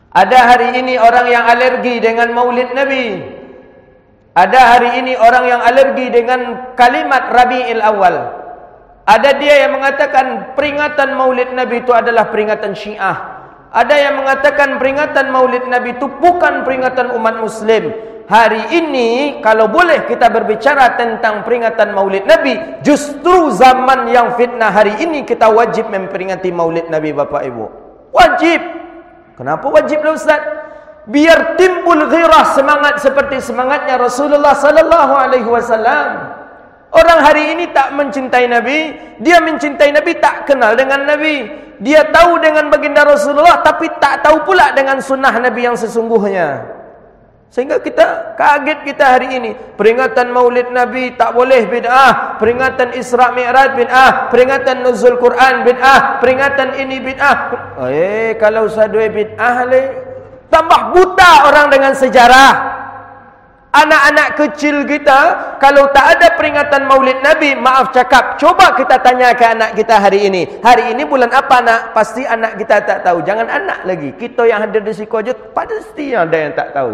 Ada hari ini orang yang alergi dengan maulid Nabi. Ada hari ini orang yang alergi dengan kalimat Rabi'il Awal. Ada dia yang mengatakan peringatan maulid Nabi itu adalah peringatan Syiah. Ada yang mengatakan peringatan maulid Nabi itu bukan peringatan umat Muslim. Hari ini kalau boleh kita berbicara tentang peringatan maulid Nabi, justru zaman yang fitnah hari ini kita wajib memperingati maulid Nabi, Bapak Ibu. Wajib. Kenapa wajiblah Ustaz? Biar timbul ghirah, semangat seperti semangatnya Rasulullah sallallahu alaihi wasallam. Orang hari ini tak mencintai Nabi, dia mencintai Nabi tak kenal dengan Nabi. Dia tahu dengan baginda Rasulullah tapi tak tahu pula dengan sunnah Nabi yang sesungguhnya. Sehingga kita kaget kita hari ini. Peringatan maulid Nabi tak boleh bid'ah. Peringatan Isra Mi'raj bid'ah. Peringatan nuzul Quran bid'ah. Peringatan ini bid'ah. Kalau sadui bid'ah tambah buta orang dengan sejarah. Anak-anak kecil kita, kalau tak ada peringatan maulid Nabi, maaf cakap, coba kita tanya ke anak kita hari ini. Hari ini bulan apa nak? Pasti anak kita tak tahu. Jangan anak lagi, kita yang hadir di Sikojo pasti ada yang tak tahu.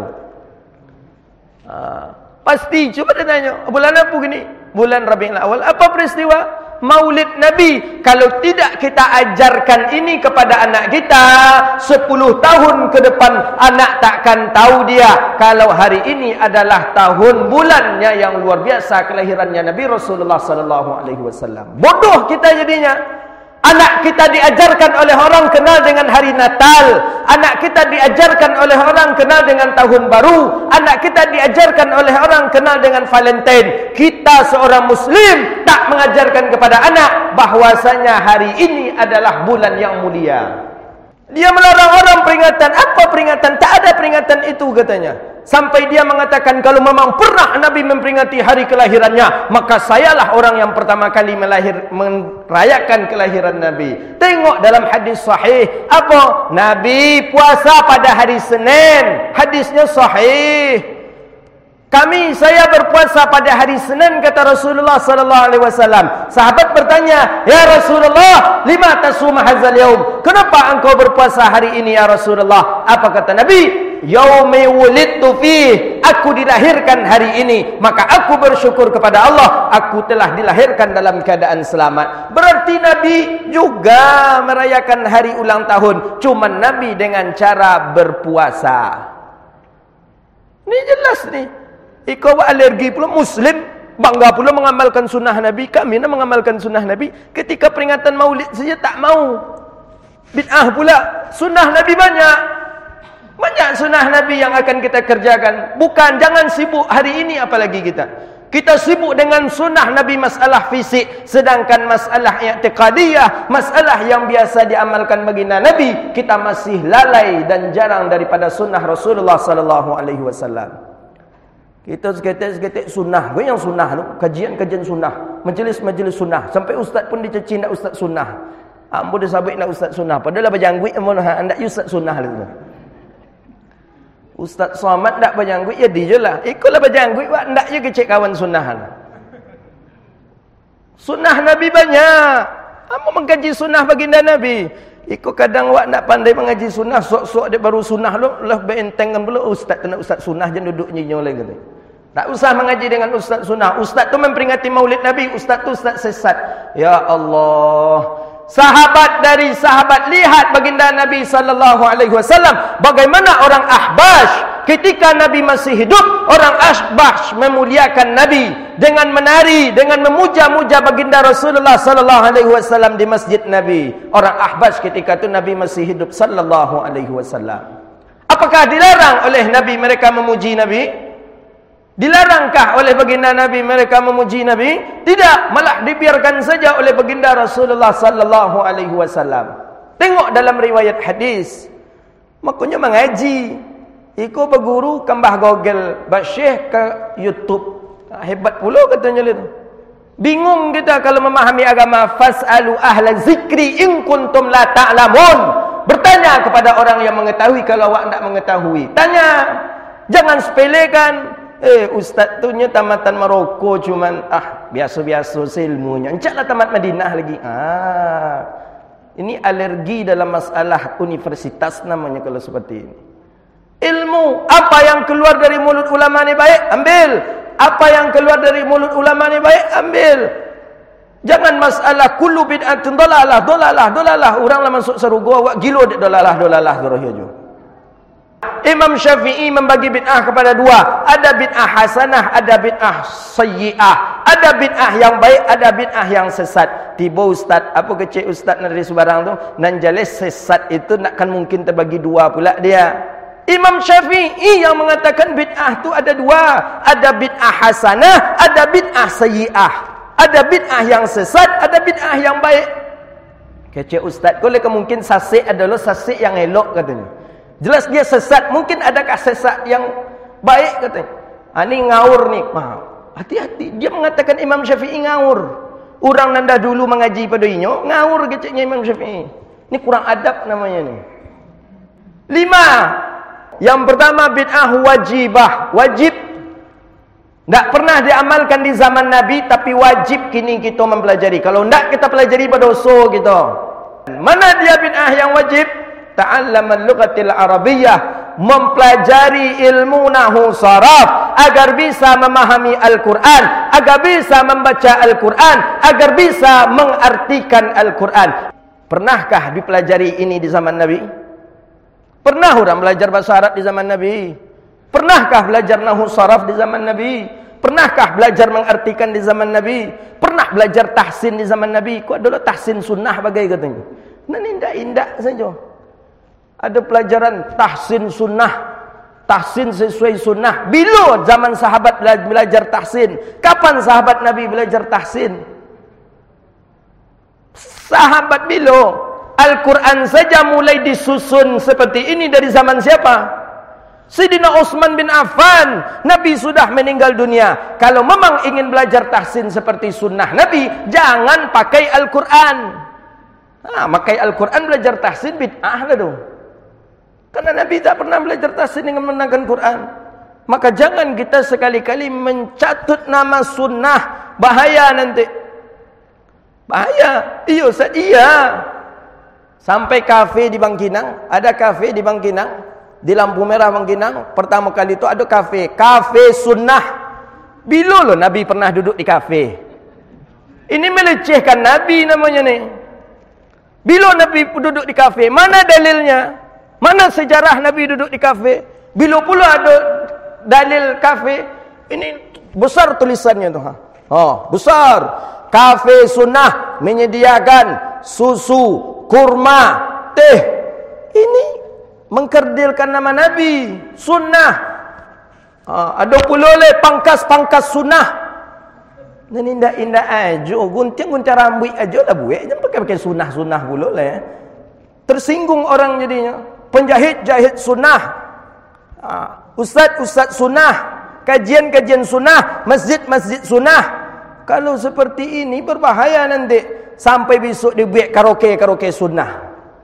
Pasti, coba dia tanya, bulan apa gini? Bulan Rabiul Awal. Apa peristiwa? Maulid Nabi. Kalau tidak kita ajarkan ini kepada anak kita, 10 tahun ke depan anak takkan tahu dia kalau hari ini adalah tahun bulannya yang luar biasa kelahirannya Nabi Rasulullah sallallahu alaihi wasallam. Bodoh kita jadinya. Anak kita diajarkan oleh orang kenal dengan hari Natal. Anak kita diajarkan oleh orang kenal dengan tahun baru. Anak kita diajarkan oleh orang kenal dengan Valentine. Kita seorang Muslim tak mengajarkan kepada anak bahwasanya hari ini adalah bulan yang mulia. Dia melarang orang peringatan. Apa peringatan? Tak ada peringatan itu katanya. Sampai dia mengatakan kalau memang pernah Nabi memperingati hari kelahirannya, maka sayalah orang yang pertama kali merayakan kelahiran Nabi. Tengok dalam hadis sahih. Apa? Nabi puasa pada hari Senin. Hadisnya sahih. Saya berpuasa pada hari Senin, kata Rasulullah sallallahu alaihi wasallam. Sahabat bertanya, "Ya Rasulullah, lima tasum hadzal yaum?" Kenapa engkau berpuasa hari ini ya Rasulullah? Apa kata Nabi? Yaumi wulidtu fih, aku dilahirkan hari ini, maka aku bersyukur kepada Allah, aku telah dilahirkan dalam keadaan selamat. Berarti Nabi juga merayakan hari ulang tahun, cuman Nabi dengan cara berpuasa. Ini jelas nih. Ikau alergi pula Muslim, bangga pula mengamalkan sunnah Nabi. Kami nak mengamalkan sunnah Nabi, ketika peringatan maulid saja tak mau. Bid'ah pula. Sunnah Nabi banyak. Banyak sunnah Nabi yang akan kita kerjakan. Bukan, jangan sibuk hari ini apalagi kita. Kita sibuk dengan sunnah Nabi masalah fisik. Sedangkan masalah i'tiqadiyah, masalah yang biasa diamalkan baginda Nabi, kita masih lalai dan jarang daripada sunnah Rasulullah sallallahu alaihi wasallam. Kita seketik-seketik sunnah. Gue yang sunnah tu, kajian-kajian sunnah, majlis-majlis sunnah. Sampai ustaz pun dicaci nak ustaz sunnah. Ambo dia sabit nak ustaz sunnah. Padahal berjangguit amun hendak ustaz sunnah lah tu. Ustaz Somad tak berjangguit, ya dia je lah. Ikutlah berjangguit, wak tak je kecek kawan sunnah lah. Sunnah Nabi banyak. Ambo mengkaji sunnah baginda Nabi. Ikut kadang wak nak pandai mengaji sunnah, sok-sok dia baru sunnah lu, lah beentengkan pula ustaz tu nak ustaz sunnah je duduk nyinyol lagi kata. Tak usah mengaji dengan ustaz sunnah. Ustaz tu memperingati maulid Nabi, ustaz tu ustaz sesat. Ya Allah. Sahabat dari sahabat lihat baginda Nabi sallallahu alaihi wasallam bagaimana orang Ahbash ketika Nabi masih hidup, orang Ahbash memuliakan Nabi dengan menari, dengan memuja-muja baginda Rasulullah sallallahu alaihi wasallam di masjid Nabi. Orang Ahbash ketika itu Nabi masih hidup sallallahu alaihi wasallam. Apakah dilarang oleh Nabi mereka memuji Nabi? Dilarangkah oleh baginda Nabi mereka memuji Nabi? Tidak, malah dibiarkan saja oleh baginda Rasulullah sallallahu alaihi wasallam. Tengok dalam riwayat hadis. Makanya mengaji. Iko berguru kembah Google, basyih ke YouTube. Hebat pula katanya itu. Bingung kita kalau memahami agama. Fas'alu ahla zikri in kuntum la ta'lamun. Bertanya kepada orang yang mengetahui kalau awak tak mengetahui. Tanya. Jangan sepelekan. Ustaz tu nya tamatan Maroko cuman biasa-biasa ilmunya. Encaklah tamat Madinah lagi. Ini alergi dalam masalah universitas namanya kalau seperti ini. Ilmu, apa yang keluar dari mulut ulama ni baik, ambil. Apa yang keluar dari mulut ulama ni baik, ambil. Jangan masalah kullu bid'atin dolalah. Orang lah masuk surga, awak gilo dolalah terus aja. Imam Syafi'i membagi bid'ah kepada dua. Ada bid'ah hasanah, ada bid'ah sayyi'ah. Ada bid'ah yang baik, ada bid'ah yang sesat. Tiba ustaz, apa kecil ustaz dari sebarang tu, nan jelas sesat itu nakkan mungkin terbagi dua pula dia. Imam Syafi'i yang mengatakan bid'ah tu ada dua. Ada bid'ah hasanah, ada bid'ah sayyi'ah. Ada bid'ah yang sesat, ada bid'ah yang baik. Kecil ustaz, boleh mungkin sasik adalah sasik yang elok katanya. Jelas dia sesat, mungkin adakah sesat yang baik katanya. Ini ngaur ni. Hati-hati, dia mengatakan Imam Syafi'i ngaur. Orang nanda dulu mengaji pada inyo, ngaur keciknya Imam Syafi'i. Ini kurang adab namanya ni. 5. Yang pertama bid'ah wajibah, wajib. Tak pernah diamalkan di zaman Nabi, tapi wajib kini kita mempelajari. Kalau tidak kita pelajari pada dosa kita. Mana dia bid'ah yang wajib? Ta'allamal lughatil arabiyyah, mempelajari ilmu nahwu saraf agar bisa memahami Al-Quran, agar bisa membaca Al-Quran, agar bisa mengartikan Al-Quran. Pernahkah dipelajari ini di zaman Nabi? Pernah orang belajar bahasa Arab di zaman Nabi? Pernahkah belajar nahwu saraf di zaman Nabi? Pernahkah belajar mengartikan di zaman Nabi? Pernah belajar tahsin di zaman Nabi? Kok adalah tahsin sunnah bagai katanya? Nah, indah-indah saja. Ada pelajaran tahsin sunnah, tahsin sesuai sunnah. Bila zaman sahabat belajar tahsin? Kapan sahabat Nabi belajar tahsin? Sahabat bila? Al-Quran saja mulai disusun seperti ini dari zaman siapa? Sayyidina Utsman bin Affan. Nabi sudah meninggal dunia. Kalau memang ingin belajar tahsin seperti sunnah Nabi, jangan pakai Al-Quran. Pakai Al-Quran belajar tahsin bid'ah lah tu. Karena Nabi tak pernah belajar tahsin dengan menggunakan Quran. Maka jangan kita sekali-kali mencatut nama sunnah. Bahaya nanti. Bahaya. Iya Ustaz, iya. Sampai kafe di Bangkinang. Ada kafe di Bangkinang. Di lampu merah Bangkinang. Pertama kali itu ada kafe. Kafe sunnah. Bila loh Nabi pernah duduk di kafe? Ini melecehkan Nabi namanya ni. Bila Nabi duduk di kafe? Mana dalilnya? Mana sejarah Nabi duduk di kafe? Bila pula ada dalil kafe? Ini besar tulisannya tu. Besar. Kafe sunnah menyediakan susu, kurma, teh. Ini mengkerdilkan nama Nabi. Sunnah. Ada pula le pangkas-pangkas sunnah. Dan indah-indah aja. Gunting-gunting rambut aja lah buat. Jangan pakai sunnah-sunnah pula lah. Tersinggung orang jadinya. Penjahit-jahit sunnah, ustaz-ustaz sunnah, kajian-kajian sunnah, masjid-masjid sunnah. Kalau seperti ini berbahaya nanti. Sampai besok dibuat karaoke sunnah.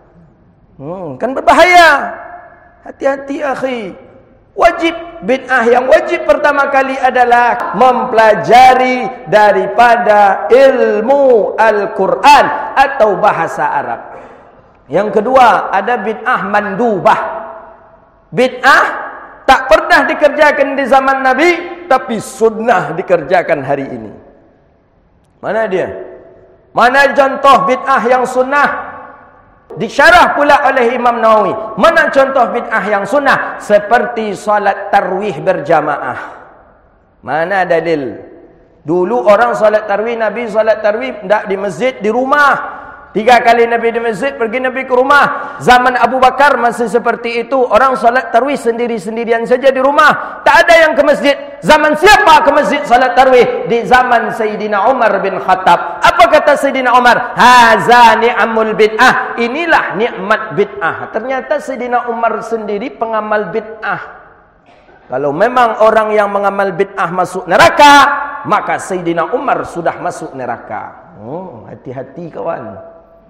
Kan berbahaya. Hati-hati akhi. Wajib bid'ah yang wajib pertama kali adalah mempelajari daripada ilmu Al-Quran atau bahasa Arab. Yang kedua, ada bid'ah mandubah. Bid'ah tak pernah dikerjakan di zaman Nabi, tapi sunnah dikerjakan hari ini. Mana dia? Mana contoh bid'ah yang sunnah? Disyarah pula oleh Imam Nawawi. Mana contoh bid'ah yang sunnah? Seperti salat tarwih berjamaah. Mana dalil? Dulu orang salat tarwih, Nabi salat tarwih tidak di masjid, di rumah. 3 kali Nabi di masjid, pergi Nabi ke rumah. Zaman Abu Bakar masih seperti itu. Orang salat tarwih sendiri-sendirian saja di rumah. Tak ada yang ke masjid. Zaman siapa ke masjid salat tarwih? Di zaman Sayyidina Umar bin Khattab. Apa kata Sayyidina Umar? Haza ni'amul bid'ah. Inilah nikmat bid'ah. Ternyata Sayyidina Umar sendiri pengamal bid'ah. Kalau memang orang yang mengamal bid'ah masuk neraka, maka Sayyidina Umar sudah masuk neraka. Hati-hati kawan.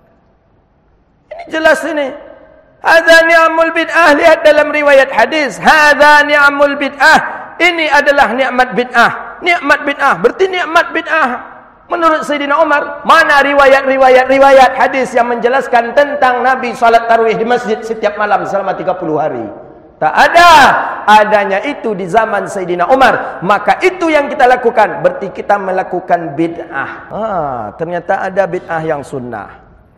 Ini jelas ini. Hadza ni'mul bid'ah. Lihat dalam riwayat hadis. Hadza ni'mul bid'ah. Ini adalah nikmat bid'ah. Nikmat bid'ah. Berarti nikmat bid'ah. Menurut Sayyidina Umar, mana riwayat hadis yang menjelaskan tentang Nabi salat tarawih di masjid setiap malam selama 30 hari? Tak ada. Adanya itu di zaman Sayyidina Umar. Maka itu yang kita lakukan. Berarti kita melakukan bid'ah. Ternyata ada bid'ah yang sunnah.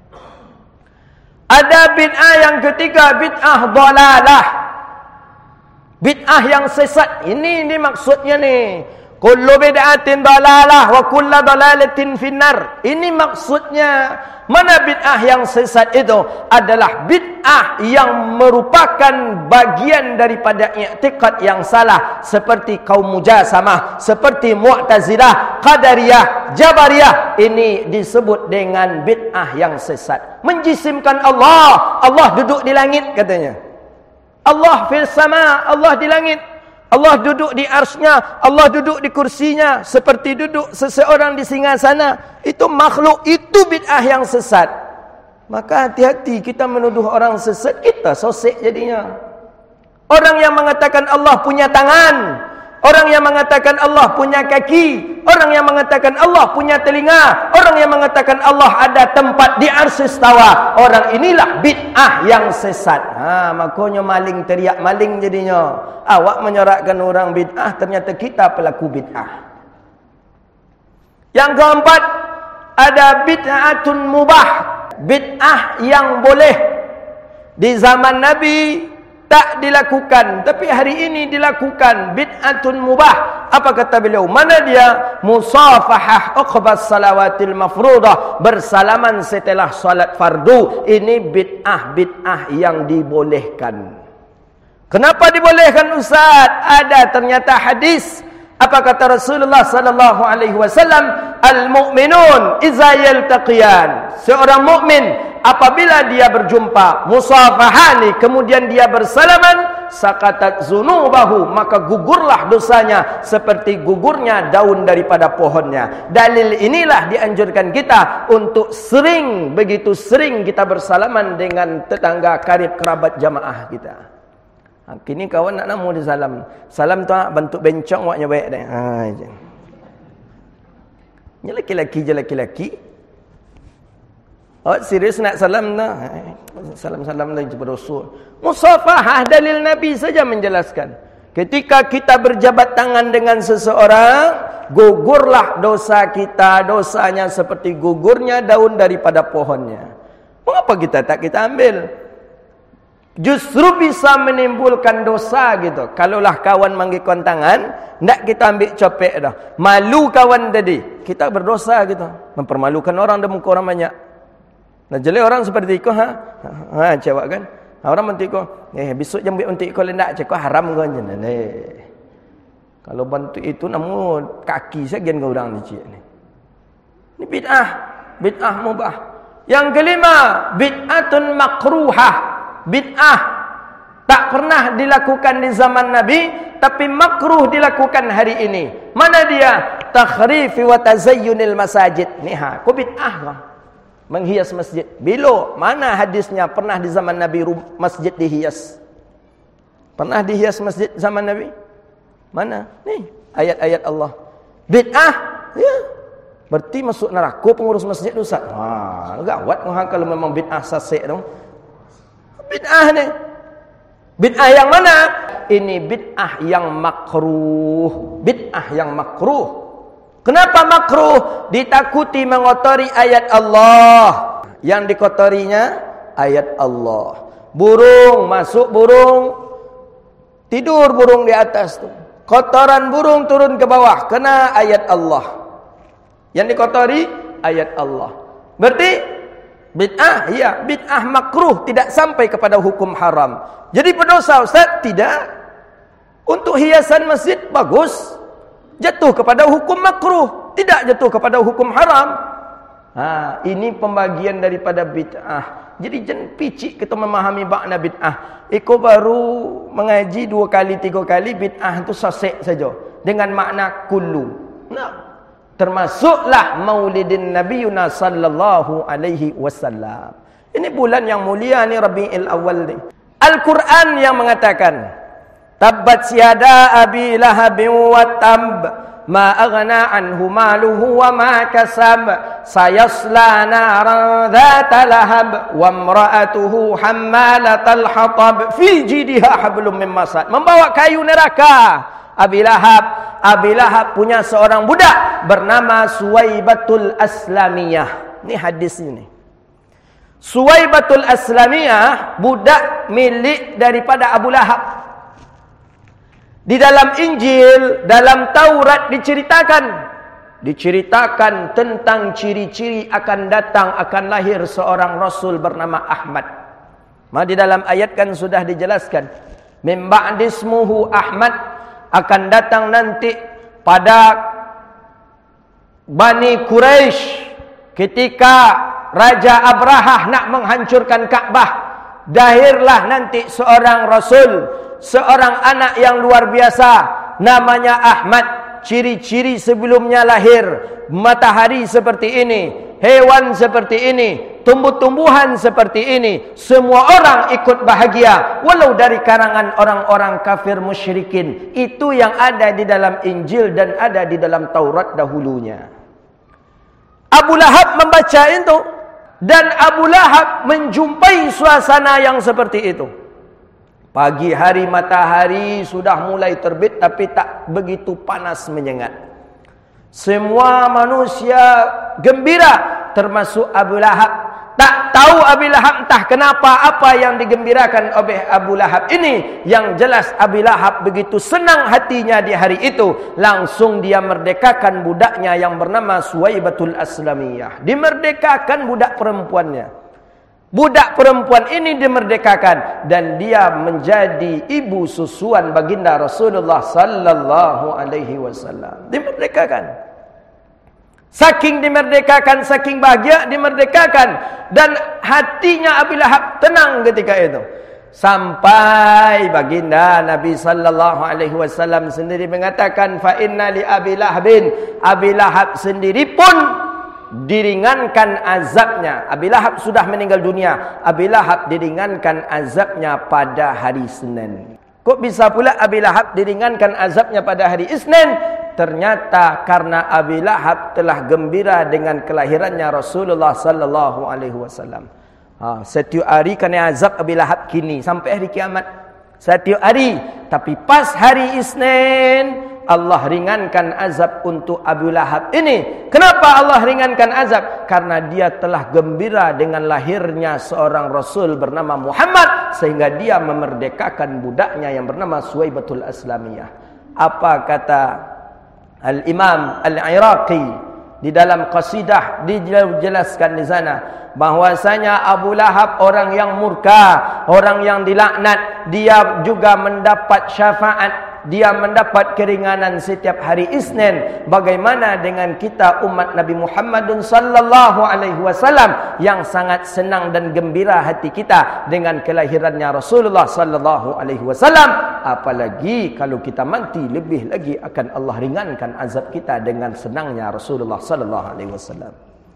Ada bid'ah yang ketiga, bid'ah dhalalah. Bid'ah yang sesat. Ini maksudnya nih. Kullu bid'atin dhalalah wa kullu dhalalatin finnar. Ini maksudnya. Mana bid'ah yang sesat itu? Adalah bid'ah yang merupakan bagian daripada i'tiqad yang salah. Seperti kaum Mujasamah, seperti Mu'tazilah, Qadariyah, Jabariyah. Ini disebut dengan bid'ah yang sesat. Menjisimkan Allah. Allah duduk di langit katanya. Allah fil sama, Allah di langit. Allah duduk di arsy-Nya, Allah duduk di kursinya, seperti duduk seseorang di singgasana. Itu makhluk, itu bid'ah yang sesat. Maka hati-hati kita menuduh orang sesat, kita sosek jadinya. Orang yang mengatakan Allah punya tangan, orang yang mengatakan Allah punya kaki, orang yang mengatakan Allah punya telinga, orang yang mengatakan Allah ada tempat di arsy istawa. Orang inilah bid'ah yang sesat. Makanya maling teriak maling jadinya. Awak menyorakkan orang bid'ah, ternyata kita pelaku bid'ah. Yang keempat, ada bid'atun mubah. Bid'ah yang boleh. Di zaman Nabi tak dilakukan, tapi hari ini dilakukan. Bid'atun mubah. Apa kata beliau? Mana dia? Musafahah uqbas salawatil mafruḍah. Bersalaman setelah salat fardu. Ini bid'ah yang dibolehkan. Kenapa dibolehkan Ustaz? Ada ternyata hadis. Apa kata Rasulullah sallallahu alaihi wasallam? Al-mu'minun idza yaltaqiyan. Seorang mukmin apabila dia berjumpa, musafahani, kemudian dia bersalaman, sakatat zunubahu, maka gugurlah dosanya seperti gugurnya daun daripada pohonnya. Dalil inilah dianjurkan kita untuk sering, begitu sering kita bersalaman dengan tetangga karib kerabat jamaah kita. Kini kawan nak namu dia salam. Salam tu bentuk bencong waknya baik dah. Ni laki-laki je laki-laki. Oh, serius nak salam dah. Salam-salam dah jumpa Rasul. Musafahah, dalil Nabi saja menjelaskan. Ketika kita berjabat tangan dengan seseorang, gugurlah dosa kita, dosanya seperti gugurnya daun daripada pohonnya. Mengapa kita ambil? Justru bisa menimbulkan dosa gitu. Kalaulah kawan manggilkan tangan, ndak kita ambil copek dah. Malu kawan tadi, kita berdosa gitu. Mempermalukan orang dan muka orang banyak. Nah, jadi orang seperti itu, cewek kan? Orang bantu kau, besok jam ambil untuk kau lendak, cakap haram kau je. Kalau bantu itu namun kaki sekian kau orang ni cik ni. Ini bid'ah mubah. Yang kelima, bid'atun makruhah. Bid'ah tak pernah dilakukan di zaman Nabi, tapi makruh dilakukan hari ini. Mana dia? Takhrifi wa tazayyunil masajid. Kau bid'ah kah? Menghias masjid. Bila? Mana hadisnya pernah di zaman Nabi masjid dihias? Pernah dihias masjid zaman Nabi? Mana? Nih, ayat-ayat Allah. Bid'ah? Ya. Berarti masuk neraka pengurus masjid Ustaz. Gawat kalau memang bid'ah sasek dong. Bid'ah ni. Bid'ah yang mana? Ini bid'ah yang makruh. Bid'ah yang makruh. Kenapa makruh? Ditakuti mengotori ayat Allah. Yang dikotorinya ayat Allah. Burung masuk burung, tidur burung di atas tu. Kotoran burung turun ke bawah, kena ayat Allah. Yang dikotori ayat Allah. Berarti bid'ah, ya, bid'ah makruh, tidak sampai kepada hukum haram. Jadi berdosa Ustaz? Tidak. Untuk hiasan masjid bagus, jatuh kepada hukum makruh, tidak jatuh kepada hukum haram. Ini pembagian daripada bid'ah. Jadi jangan picik kita memahami makna bid'ah. Iko baru mengaji 2 kali 3 kali, bid'ah itu sasek saja dengan makna kullu. Termasuklah maulidin Nabiyuna sallallahu alaihi wasallam. Ini bulan yang mulia ni, Rabiul Awal ni. Al-Quran yang mengatakan, tabbat siada abi lahabin wa tab, ma aghna anhu maluhu wa ma kasab sayasla naran dhata lahab wa imra'atuhu hammalatal hatab fi jidha hablum min masad. Membawa kayu neraka. Abi Lahab punya seorang budak bernama Suwaibatul Aslamiyah. Ini hadis ini. Suwaibatul Aslamiyah budak milik daripada Abu Lahab. Di dalam Injil, dalam Taurat diceritakan tentang ciri-ciri akan datang, akan lahir seorang Rasul bernama Ahmad. Di dalam ayat kan sudah dijelaskan. Min ba'dismuhu Ahmad, akan datang nanti pada Bani Quraisy ketika Raja Abrahah nak menghancurkan Kaabah. Lahirlah nanti seorang Rasul, seorang anak yang luar biasa, namanya Ahmad. Ciri-ciri sebelumnya lahir, matahari seperti ini, hewan seperti ini, tumbuh-tumbuhan seperti ini. Semua orang ikut bahagia, walau dari karangan orang-orang kafir musyrikin. Itu yang ada di dalam Injil dan ada di dalam Taurat dahulunya. Abu Lahab membaca itu, dan Abu Lahab menjumpai suasana yang seperti itu. Pagi hari matahari sudah mulai terbit, tapi tak begitu panas menyengat. Semua manusia gembira, termasuk Abu Lahab. Tak tahu Abu Lahab entah kenapa apa yang digembirakan oleh Abu Lahab ini. Yang jelas Abu Lahab begitu senang hatinya di hari itu. Langsung dia merdekakan budaknya yang bernama Suwaibatul Aslamiyah. Dimerdekakan budak perempuannya. Budak perempuan ini dimerdekakan dan dia menjadi ibu susuan baginda Rasulullah sallallahu alaihi wasallam. Dimerdekakan. Saking dimerdekakan, saking bahagia dimerdekakan, dan hatinya Abu Lahab tenang ketika itu. Sampai baginda Nabi sallallahu alaihi wasallam sendiri mengatakan, fa inna li Abi Lahabin, Abi Lahab sendiri pun diringankan azabnya. Abi Lahab sudah meninggal dunia. Abi Lahab diringankan azabnya pada hari Senin. Kok bisa pula Abi Lahab diringankan azabnya pada hari Isnin? Ternyata karena Abi Lahab telah gembira dengan kelahirannya Rasulullah sallallahu alaihi wasallam. Setiap hari kena azab Abi Lahab kini sampai hari kiamat. Setiap hari, tapi pas hari Isnin Allah ringankan azab untuk Abu Lahab ini. Kenapa Allah ringankan azab? Karena dia telah gembira dengan lahirnya seorang Rasul bernama Muhammad, sehingga dia memerdekakan budaknya yang bernama Suwaibatul Aslamiyah. Apa kata Al-Imam Al-Iraqi di dalam qasidah, dijelaskan di sana bahwasanya Abu Lahab orang yang murka, orang yang dilaknat. Dia juga mendapat syafaat, dia mendapat keringanan setiap hari Isnin. Bagaimana dengan kita umat Nabi Muhammad sallallahu alaihi wasallam yang sangat senang dan gembira hati kita dengan kelahirannya Rasulullah sallallahu alaihi wasallam? Apalagi kalau kita mati, lebih lagi akan Allah ringankan azab kita dengan senangnya Rasulullah sallallahu alaihi wasallam.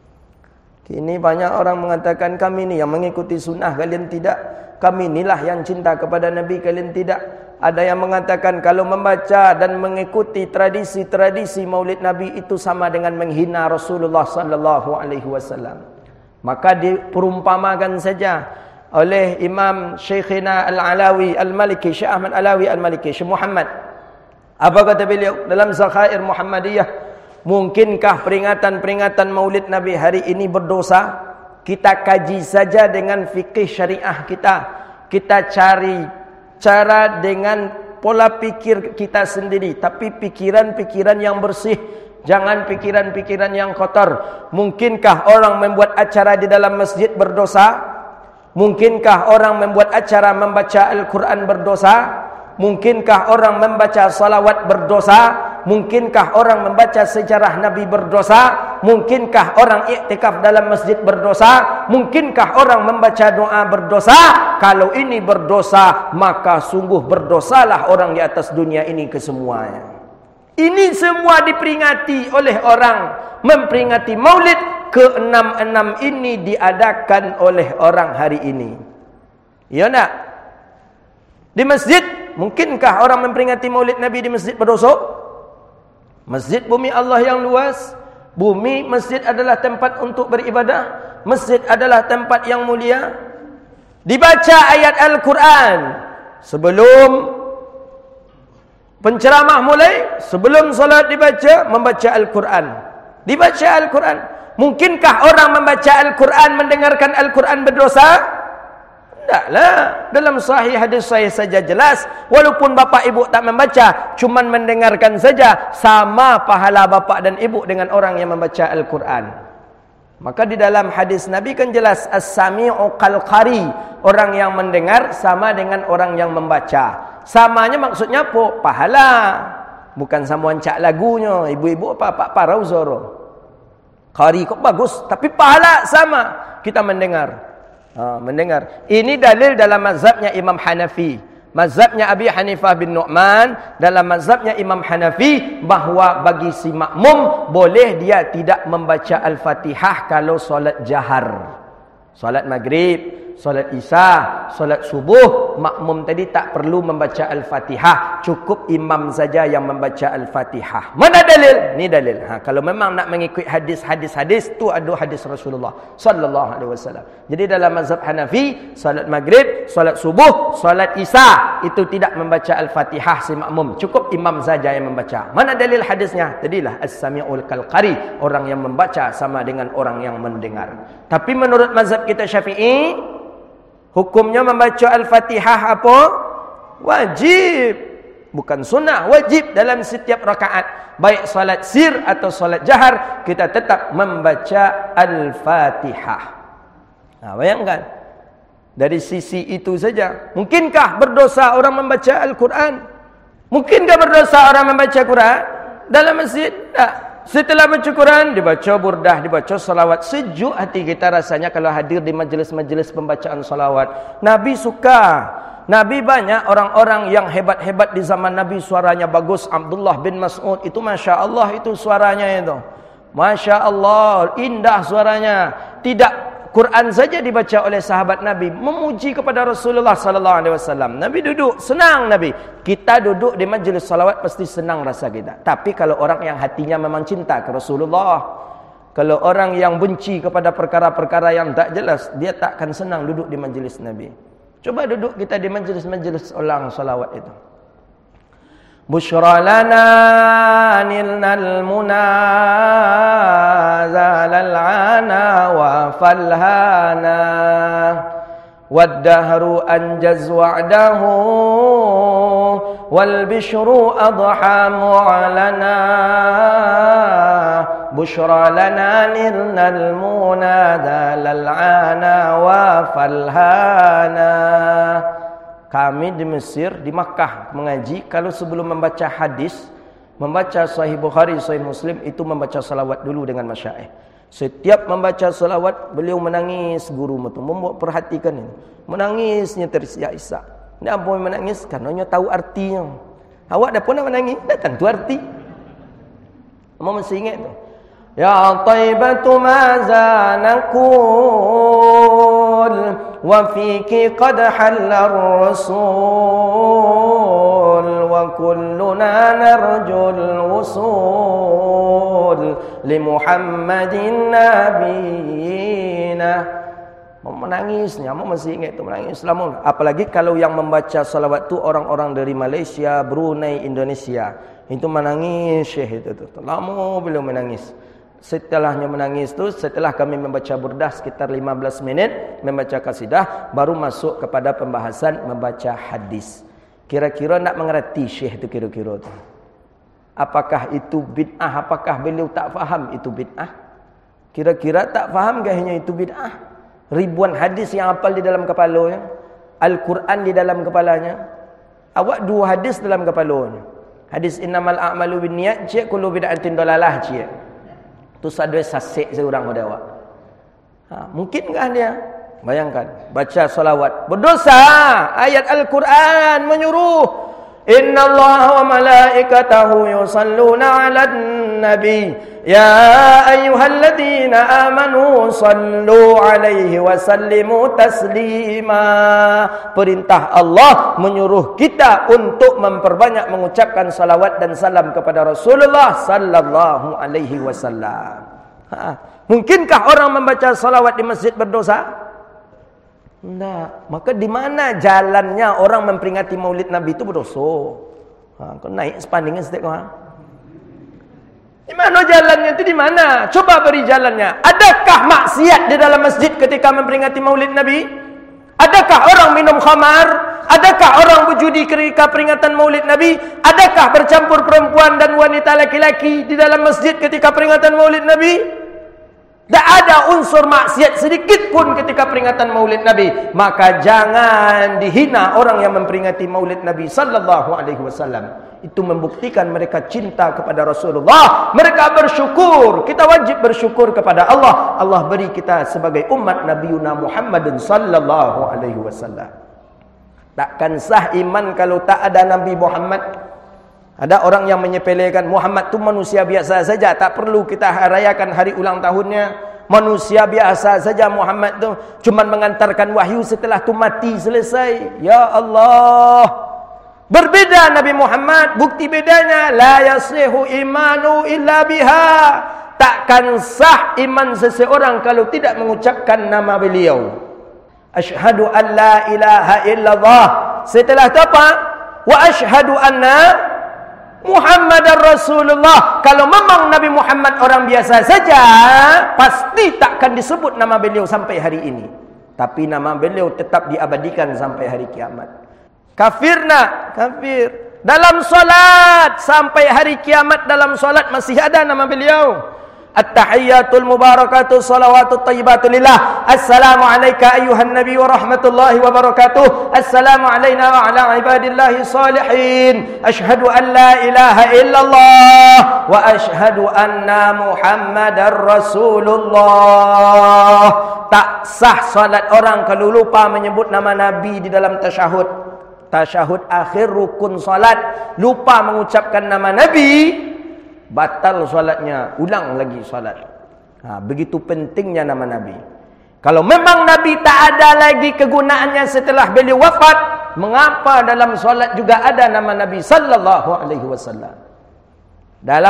Kini banyak orang mengatakan, kami ni yang mengikuti sunnah, kalian tidak. Kami inilah yang cinta kepada Nabi, kalian tidak. Ada yang mengatakan kalau membaca dan mengikuti tradisi-tradisi Maulid Nabi itu sama dengan menghina Rasulullah sallallahu alaihi wasallam. Maka diperumpamakan saja oleh Imam Syekhina Al-Alawi Al-Maliki, Syekh Ahmad Alawi Al-Maliki, Syekh Muhammad. Apa kata beliau dalam Zakhair Muhammadiyah? Mungkinkah peringatan-peringatan Maulid Nabi hari ini berdosa? Kita kaji saja dengan fikih syariah kita. Kita cari cara dengan pola pikir kita sendiri, tapi pikiran-pikiran yang bersih, jangan pikiran-pikiran yang kotor. Mungkinkah orang membuat acara di dalam masjid berdosa? Mungkinkah orang membuat acara membaca Al-Quran berdosa? Mungkinkah orang membaca salawat berdosa? Mungkinkah orang membaca sejarah Nabi berdosa? Mungkinkah orang iktikaf dalam masjid berdosa? Mungkinkah orang membaca doa berdosa? Kalau ini berdosa, maka sungguh berdosalah orang di atas dunia ini kesemuanya. Ini semua diperingati oleh orang. Memperingati Maulid ke-66 ini diadakan oleh orang hari ini. Ya nak? Di masjid, mungkinkah orang memperingati Maulid Nabi di masjid berdosa? Masjid bumi Allah yang luas. Bumi masjid adalah tempat untuk beribadah. Masjid adalah tempat yang mulia. Dibaca ayat Al-Quran sebelum penceramah mulai, sebelum solat dibaca, membaca Al-Quran. Dibaca Al-Quran. Mungkinkah orang membaca Al-Quran, mendengarkan Al-Quran berdosa? Tidaklah. Dalam sahih hadis sahih saja jelas, walaupun bapa ibu tak membaca, cuman mendengarkan saja, sama pahala bapa dan ibu dengan orang yang membaca Al-Quran. Maka di dalam hadis Nabi kan jelas, as-sami'u kal qari, orang yang mendengar sama dengan orang yang membaca. Samanya maksudnya apa? Pahala. Bukan samuan cak lagunya, ibu-ibu apa parau zoro. Qari kok bagus, tapi pahala sama. Kita mendengar. Mendengar. Ini dalil dalam mazhabnya Imam Hanafi. Mazhabnya Abi Hanifah bin Nu'man, dalam mazhabnya Imam Hanafi, bahawa bagi si makmum boleh dia tidak membaca Al-Fatihah kalau solat jahar. Solat maghrib, solat isya, solat subuh, makmum tadi tak perlu membaca Al-Fatihah, cukup imam saja yang membaca Al-Fatihah. Mana dalil? Ni dalil. Kalau memang nak mengikut hadis-hadis tu ada hadis Rasulullah sallallahu alaihi wasallam. Jadi dalam mazhab Hanafi, solat maghrib, solat subuh, solat isya itu tidak membaca Al-Fatihah si makmum, cukup imam saja yang membaca. Mana dalil hadisnya? Tadilah as-sami'ul kal-qari, orang yang membaca sama dengan orang yang mendengar. Tapi menurut mazhab kita Syafi'i, hukumnya membaca Al-Fatihah apa? Wajib. Bukan sunnah, wajib dalam setiap rakaat. Baik solat sir atau solat jahar, kita tetap membaca Al-Fatihah. Bayangkan. Dari sisi itu saja. Mungkinkah berdosa orang membaca Al-Quran? Mungkinkah berdosa orang membaca Quran dalam masjid? Tak. Setelah baca Quran, dibaca burdah, dibaca salawat. Sejuk hati kita rasanya kalau hadir di majlis-majlis pembacaan salawat. Nabi suka. Nabi banyak orang-orang yang hebat-hebat di zaman Nabi suaranya bagus. Abdullah bin Mas'ud itu Masya Allah itu suaranya itu. Masya Allah, indah suaranya. Tidak Quran saja dibaca oleh sahabat Nabi, memuji kepada Rasulullah sallallahu alaihi wasallam. Nabi duduk, senang Nabi. Kita duduk di majlis salawat pasti senang rasa kita. Tapi kalau orang yang hatinya memang cinta ke Rasulullah, kalau orang yang benci kepada perkara-perkara yang tak jelas, dia takkan senang duduk di majlis Nabi. Coba duduk kita di majlis-majlis ulang salawat itu. Bushra lana nilnal munazalal ana wa falhana waddahru anjaz wa'dahu wal bishru adha mu'lana. Bushra lana nilnal munazalal ana wa falhana. Kami di Mesir, di Makkah mengaji, kalau sebelum membaca hadis, membaca Sahih Bukhari, Sahih Muslim, itu membaca salawat dulu dengan masyaikh. Setiap membaca salawat, beliau menangis, guru itu. Perhatikan ini. Menangisnya terisak-isak. Ini apa yang menangis? Karena tahu artinya. Awak dah pun nak menangis? Dah tentu arti. Kamu masih ingat tu? Ya taibatu maza nakul wa fiki qad hallar rasul wa kulluna narjul wusul li Muhammadin nabiyina. Menangisnya, masih ingat tu menangis lama. Apalagi kalau yang membaca salawat tu orang-orang dari Malaysia, Brunei, Indonesia. Itu menangis syekh itu tu. Lama beliau menangis. Setelahnya menangis tu, setelah kami membaca burdah sekitar 15 minit, membaca kasidah, baru masuk kepada pembahasan membaca hadis. Kira-kira nak mengerti syekh itu kira-kira tu. Apakah itu bid'ah? Apakah beliau tak faham itu bid'ah? Kira-kira tak faham gahnya itu bid'ah? Ribuan hadis yang hafal di dalam kepalanya, Al-Quran di dalam kepalanya. Awak 2 hadis dalam kepalanya. Hadis innamal a'malu binniyat, cik kullu bid'atin dalalah, cik. Tu sadwe sasik seorang pada awak. Mungkinkah dia? Bayangkan, baca salawat berdosa. Ayat Al-Quran menyuruh Innallaha wa malaikatahu yusalluna 'alan nabi ya ayyuhalladzina amanu sallu 'alaihi wa sallimu taslima. Perintah Allah menyuruh kita untuk memperbanyak mengucapkan salawat dan salam kepada Rasulullah sallallahu alaihi wasallam. Mungkinkah orang membaca salawat di masjid berdosa? Tidak. Maka di mana jalannya orang memperingati maulid Nabi itu berdosa? Kau naik sepandingan setiap kau. Di mana jalannya itu di mana? Coba beri jalannya. Adakah maksiat di dalam masjid ketika memperingati maulid Nabi? Adakah orang minum khamar? Adakah orang berjudi ketika peringatan maulid Nabi? Adakah bercampur perempuan dan wanita laki-laki di dalam masjid ketika peringatan maulid Nabi? Tak ada unsur maksiat sedikit pun ketika peringatan maulid Nabi. Maka jangan dihina orang yang memperingati maulid Nabi sallallahu alaihi wasallam. Itu membuktikan mereka cinta kepada Rasulullah. Mereka bersyukur. Kita wajib bersyukur kepada Allah. Allah beri kita sebagai umat Nabiuna Muhammadin sallallahu alaihi wasallam. Takkan sah iman kalau tak ada Nabi Muhammad. Ada orang yang menyepelekan Muhammad tu manusia biasa saja, tak perlu kita rayakan hari ulang tahunnya. Manusia biasa saja Muhammad tu, cuma mengantarkan wahyu, setelah tu mati, selesai. Ya Allah, berbeda Nabi Muhammad. Bukti bedanya, la yaslihu imanu illa biha. Takkan sah iman seseorang kalau tidak mengucapkan nama beliau. Asyhadu an la ilaha illallah. Setelah itu apa? Wa asyhadu anna Muhammadar Rasulullah. Kalau memang Nabi Muhammad orang biasa saja, pasti takkan disebut nama beliau sampai hari ini. Tapi nama beliau tetap diabadikan sampai hari kiamat. Kafir nak? Kafir. Dalam solat, sampai hari kiamat dalam solat masih ada nama beliau. At-tahiyyatul mubarakatuh salawatut thayyibatu lillah. Assalamu alayka ayyuhan nabi wa rahmatullahi wa barakatuh. Assalamu alayna wa ala ibadillahi salihin. Ashhadu an la ilaha illallah wa ashhadu anna Muhammadar Rasulullah. Tak sah salat orang kalau lupa menyebut nama Nabi di dalam tasyahud. Tasyahud akhir rukun salat, lupa mengucapkan nama Nabi, batal solatnya, ulang lagi solat. Begitu pentingnya nama Nabi. Kalau memang Nabi tak ada lagi kegunaannya setelah beliau wafat, mengapa dalam solat juga ada nama Nabi sallallahu alaihi wasallam? Dalam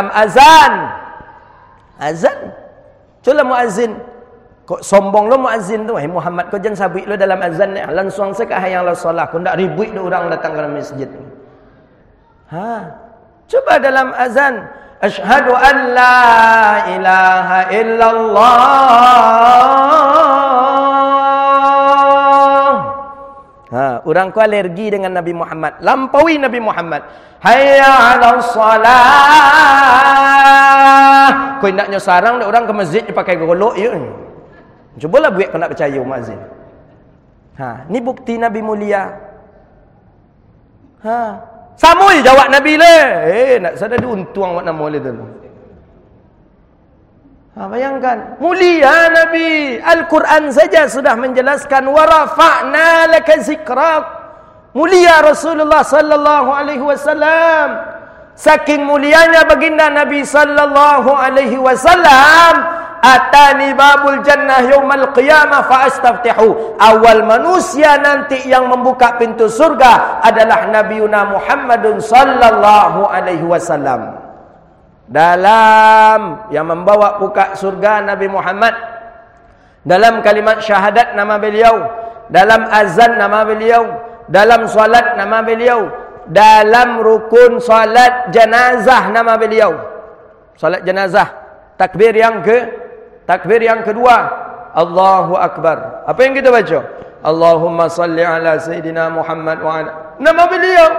azan, coba muazzin, kok sombong lo muazzin tu, Muhammad kau jangan sabik lo dalam azan ni, langsung sekah yang la solat, kau ndak ribut orang datang ke masjid ni. Coba dalam azan, asyhadu an la ilaha illallah. Orang ku alergi dengan Nabi Muhammad, lampaui Nabi Muhammad. Hayya 'alas salah. Kau naknya sarang orang ke masjid dia pakai golok je. Cubalah buat kau nak percaya muazzin. Ni bukti Nabi mulia. Sama je jawab Nabi le. Nak sadar dia untung awak nama le tu. Bayangkan, mulia Nabi. Al-Quran saja sudah menjelaskan wa rafa'na laka zikrak. Mulia Rasulullah sallallahu alaihi wasallam. Saking mulianya baginda Nabi sallallahu alaihi wasallam, atani babul jannah yaumal qiyamah fa astaftihu. Awal manusia nanti yang membuka pintu surga adalah Nabiuna Muhammadun sallallahu alaihi wasallam. Dalam yang membawa buka surga Nabi Muhammad, dalam kalimat syahadat nama beliau, dalam azan nama beliau, dalam solat nama beliau, dalam rukun solat jenazah nama beliau. Solat jenazah, takbir yang kedua, Allahu Akbar. Apa yang kita baca? Allahumma salli ala Sayyidina Muhammad wa ala. Nama beliau.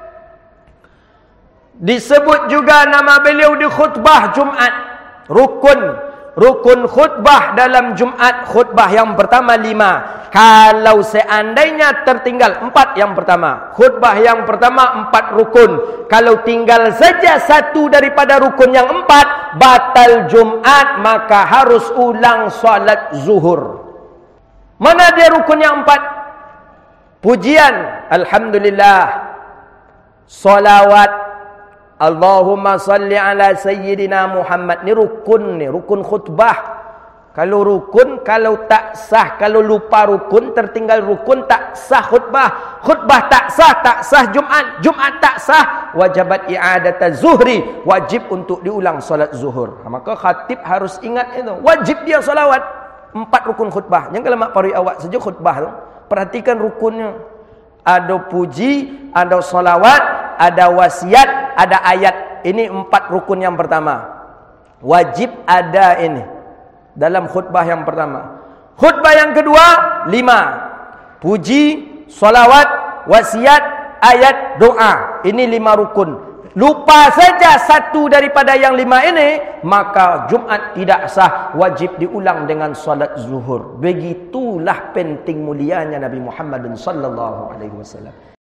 Disebut juga nama beliau di khutbah Jumat. Rukun khutbah dalam Jumat, khutbah yang pertama 5. Kalau seandainya tertinggal 4 yang pertama, khutbah yang pertama 4 rukun. Kalau tinggal saja satu daripada rukun yang 4, batal Jumat, maka harus ulang salat zuhur. Mana dia rukun yang 4? Pujian, alhamdulillah. Salawat Allahumma salli ala sayyidina Muhammad. Ni rukun khutbah. Kalau rukun, kalau tak sah, kalau lupa rukun, tertinggal rukun, tak sah khutbah. Khutbah tak sah Jumaat. Jumaat tak sah, wajibat i'adata zuhri. Wajib untuk diulang solat zuhur. Maka khatib harus ingat itu. Wajib dia salawat. 4 rukun khutbah. Jangan lemak pari awak saja khutbah tu. Perhatikan rukunnya. Ada puji, ada salawat, ada wasiat, ada ayat. Ini 4 rukun yang pertama. Wajib ada ini dalam khutbah yang pertama. Khutbah yang kedua, 5. Puji, salawat, wasiat, ayat, doa. Ini 5 rukun. Lupa saja satu daripada yang 5 ini, maka Jumaat tidak sah. Wajib diulang dengan salat zuhur. Begitulah penting mulianya Nabi Muhammad sallallahu alaihi wasallam.